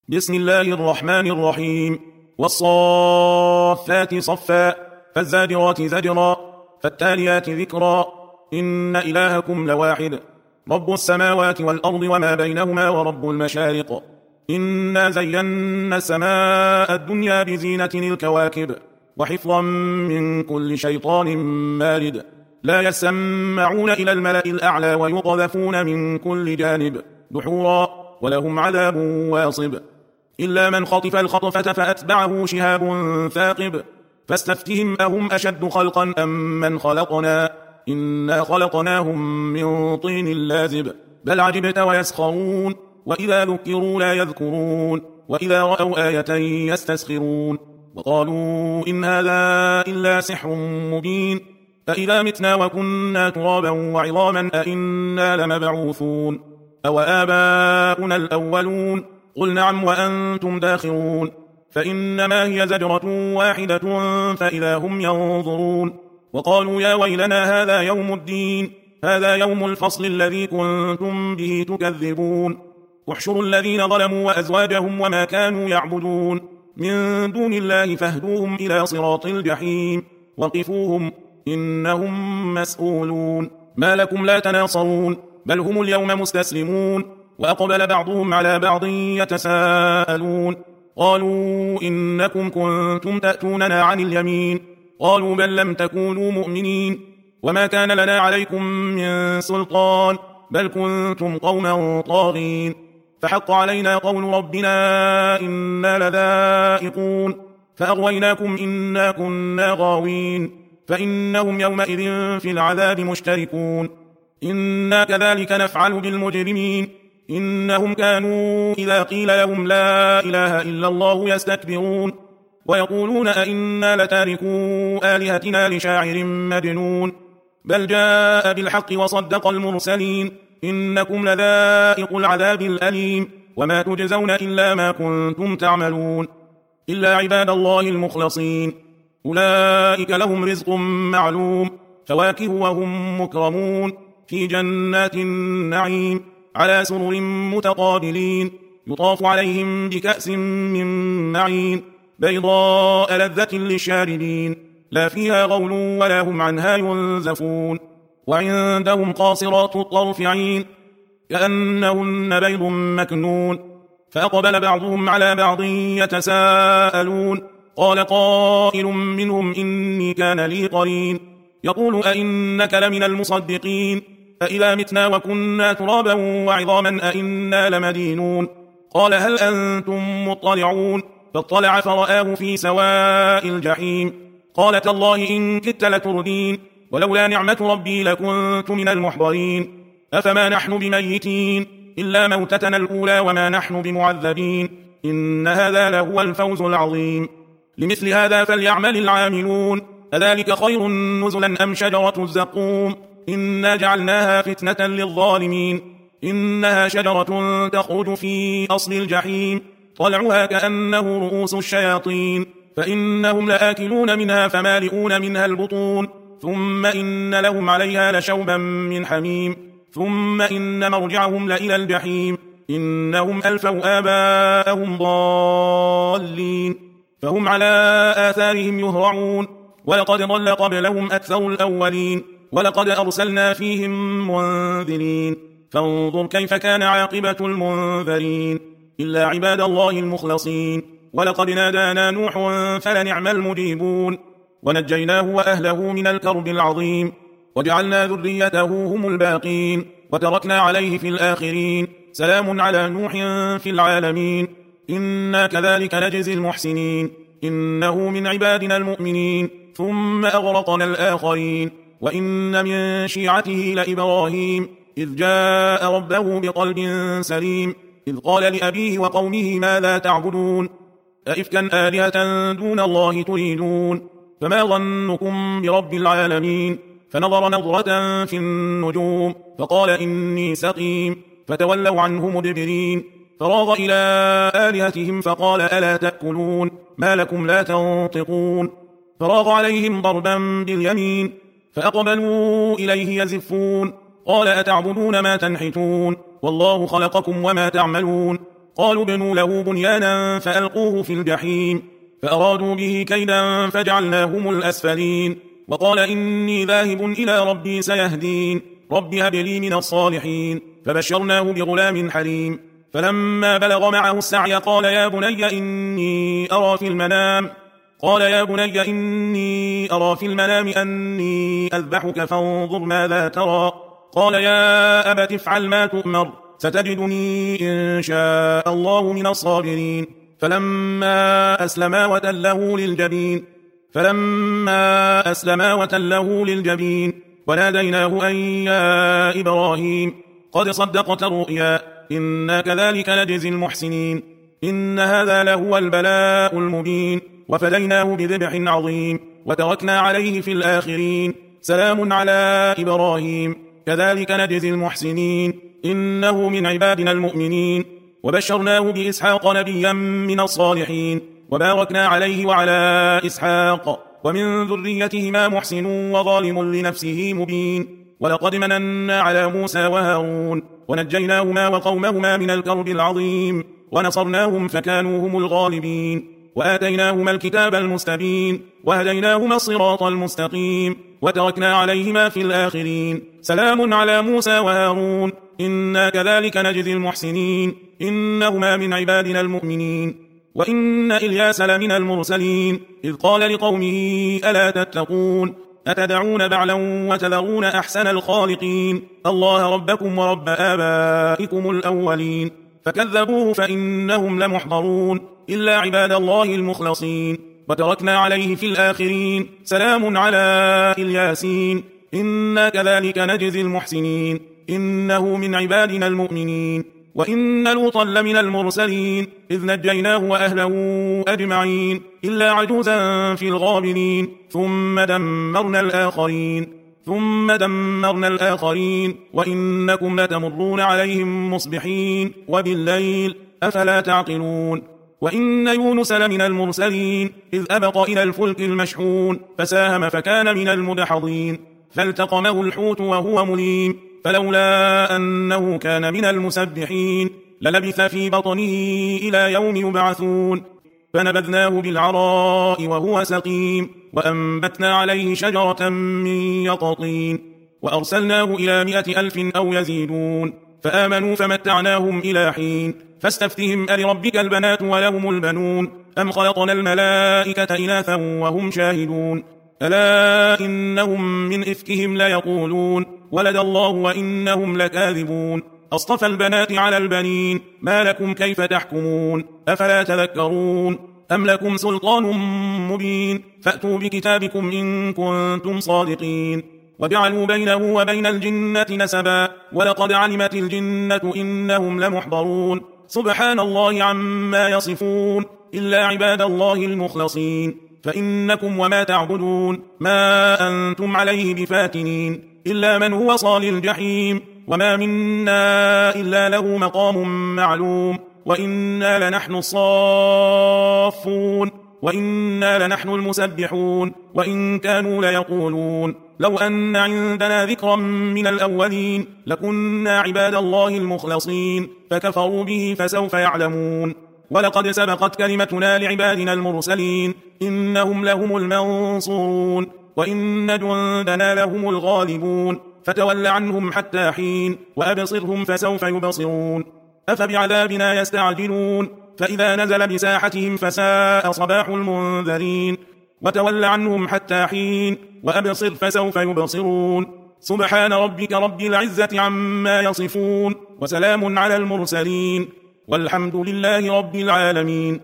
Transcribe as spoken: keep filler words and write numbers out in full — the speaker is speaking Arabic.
بسم الله الرحمن الرحيم. والصافات صفا فالزاجرات زجرا فالتاليات ذكرا إن إلهكم لواحد رب السماوات والأرض وما بينهما ورب المشارق إنا زينا السماء الدنيا بزينة الكواكب وحفظا من كل شيطان مارد لا يسمعون إلى الملأ الأعلى ويقذفون من كل جانب دحورا ولهم عذاب واصب إلا من خطف الخطفة فأتبعه شهاب ثاقب فاستفتهم أهم أشد خلقا أم من خلقنا إنا خلقناهم من طين لازب بل عجبت ويسخرون وإذا ذكروا لا يذكرون وإذا رأوا آية يستسخرون وقالوا إن هذا إلا سحر مبين فإذا متنا وكنا ترابا وعظاما أئنا لمبعوثون أو آباؤنا الأولون قل نعم وأنتم داخرون فإنما هي زجرة واحدة فإذا هم ينظرون وقالوا يا ويلنا هذا يوم الدين هذا يوم الفصل الذي كنتم به تكذبون احشروا الذين ظلموا وأزواجهم وما كانوا يعبدون من دون الله فاهدوهم إلى صراط الجحيم وقفوهم إنهم مسؤولون ما لكم لا تناصرون بل هم اليوم مستسلمون وأقبل بعضهم على بعض يتساءلون قالوا إنكم كنتم تأتوننا عن اليمين قالوا بل لم تكونوا مؤمنين وما كان لنا عليكم من سلطان بل كنتم قوما طاغين فحق علينا قول ربنا إنا لذائقون فأغويناكم إنا كنا غاوين فإنهم يومئذ في العذاب مشتركون إنا كذلك نفعل بالمجرمين إنهم كانوا إذا قيل لهم لا إله إلا الله يستكبرون ويقولون أئنا لتاركوا آلهتنا لشاعر مجنون بل جاء بالحق وصدق المرسلين إنكم لذائق العذاب الأليم وما تجزون إلا ما كنتم تعملون إلا عباد الله المخلصين أولئك لهم رزق معلوم فواكه وهم مكرمون في جنات النعيم على سرر متقابلين يطاف عليهم بكأس من معين بيضاء لذة للشاربين لا فيها غول ولا هم عنها ينزفون وعندهم قاصرات الطرف عين كأنهن بيض مكنون فأقبل بعضهم على بعض يتساءلون قال قائل منهم إني كان لي قرين يقول أئنك لمن المصدقين فإذا متنا وكنا ترابا وعظاما أئنا لمدينون قال هل أنتم مطلعون فاطلع فرآه في سواء الجحيم قال تالله إن كدت لتردين ولولا نعمة ربي لكنت من المحضرين أفما نحن بميتين إلا موتتنا الأولى وما نحن بمعذبين إن هذا لهو الفوز العظيم لمثل هذا فليعمل العاملون أذلك خير نزلا أم شجرة الزقوم إنا جعلناها فتنة للظالمين إنها شجرة تخرج في أصل الجحيم طلعها كأنه رؤوس الشياطين فإنهم لآكلون منها فمالئون منها البطون ثم إن لهم عليها لشوبا من حميم ثم إن مرجعهم لإلى الجحيم إنهم ألفوا آباءهم ضالين فهم على آثارهم يهرعون ولقد ضل قبلهم أكثر الأولين ولقد أرسلنا فيهم منذرين فانظر كيف كان عاقبة المنذرين إلا عباد الله المخلصين ولقد نادانا نوح فلنعم المجيبون ونجيناه وأهله من الكرب العظيم وجعلنا ذريته هم الباقين وتركنا عليه في الآخرين سلام على نوح في العالمين إنا كذلك نجزي المحسنين إنه من عبادنا المؤمنين ثم أغرقنا الآخرين وإن من شيعته لإبراهيم إذ جاء ربه بقلب سليم إذ قال لأبيه وقومه ماذا تعبدون أئفكا آلهة دون الله تريدون فما ظنكم برب العالمين فنظر نظرة في النجوم فقال إني سقيم فتولوا عنه مدبرين فراغ إلى آلهتهم فقال ألا تأكلون ما لكم لا تنطقون فراغ عليهم ضربا باليمين فأقبلوا إليه يزفون قال أتعبدون ما تنحتون والله خلقكم وما تعملون قالوا ابنوا له بنيانا فألقوه في الجحيم فأرادوا به كيدا فجعلناهم الأسفلين وقال إني ذاهب إلى ربي سيهدين رب هب لي من الصالحين فبشرناه بغلام حليم فلما بلغ معه السعي قال يا بني إني أرى في المنام قال يا بني إني أرى في المنام أني أذبحك فانظر ماذا ترى قال يا أبت افعل ما تؤمر ستجدني إن شاء الله من الصابرين فلما أسلما وتله للجبين فلما أسلما وتله للجبين وناديناه أن يا إبراهيم قد صدقت الرؤيا إنا كذلك نجزي المحسنين إن هذا لهو البلاء المبين وفديناه بذبح عظيم وتركنا عليه في الآخرين سلام على إبراهيم كذلك نجزي المحسنين إنه من عبادنا المؤمنين وبشرناه بإسحاق نبيا من الصالحين وباركنا عليه وعلى إسحاق ومن ذريتهما محسن وظالم لنفسه مبين ولقد مننا على موسى وهارون ونجيناهما وقومهما من الكرب العظيم ونصرناهم فكانوا هم الغالبين وآتيناهما الكتاب المستبين وهديناهما الصراط المستقيم وتركنا عليهما في الآخرين سلام على موسى وهارون إنا كذلك نجزي المحسنين إنهما من عبادنا المؤمنين وإن إلياس لمن المرسلين إذ قال لقومه ألا تتقون أتدعون بعلا وتذرون أحسن الخالقين الله ربكم ورب آبائكم الأولين فكذبوه فإنهم لمحضرون إلا عباد الله المخلصين وتركنا عليه في الآخرين سلام على الياسين إنا كذلك نجزي المحسنين إنه من عبادنا المؤمنين وإن لوطا لمن المرسلين إذ نجيناه وأهله أجمعين إلا عجوزا في الغابرين ثم دمرنا الآخرين ثم دمرنا الآخرين وإنكم لتمرون عليهم مصبحين وبالليل أفلا تعقلون وإن يونس لمن المرسلين إذ أبق إلى الفلك المشحون فساهم فكان من المدحضين فالتقمه الحوت وهو مليم فلولا أنه كان من المسبحين للبث في بطنه إلى يوم يبعثون فنبذناه بالعراء وهو سقيم وأنبتنا عليه شجرة من يقطين وأرسلناه إلى مئة ألف أو يزيدون فآمنوا فمتعناهم إلى حين فاستفتهم ألربك البنات ولهم البنون أم خلقنا الملائكة إناثا وهم شاهدون ألا إنهم من إفكهم ليقولون ولد الله وإنهم لكاذبون أصطفى البنات على البنين ما لكم كيف تحكمون أفلا تذكرون أم لكم سلطان مبين فأتوا بكتابكم إن كنتم صادقين وجعلوا بينه وبين الجنة نسبا ولقد علمت الجنة إنهم لمحضرون سبحان الله عما يصفون إلا عباد الله المخلصين فإنكم وما تعبدون ما أنتم عليه بفاتنين إلا من هو صال الجحيم وما منا إلا له مقام معلوم وإنا لنحن الصافون وإنا لنحن المسبحون وإن كانوا ليقولون لو أن عندنا ذكرا من الأولين لكنا عباد الله المخلصين فكفروا به فسوف يعلمون ولقد سبقت كلمتنا لعبادنا المرسلين إنهم لهم المنصورون وإن جندنا لهم الغالبون فتول عنهم حتى حين وأبصرهم فسوف يبصرون أفبعذابنا يستعجلون فإذا نزل بساحتهم فساء صباح المنذرين وتول عنهم حتى حين وأبصر فسوف يبصرون سبحان ربك رب العزة عما يصفون وسلام على المرسلين والحمد لله رب العالمين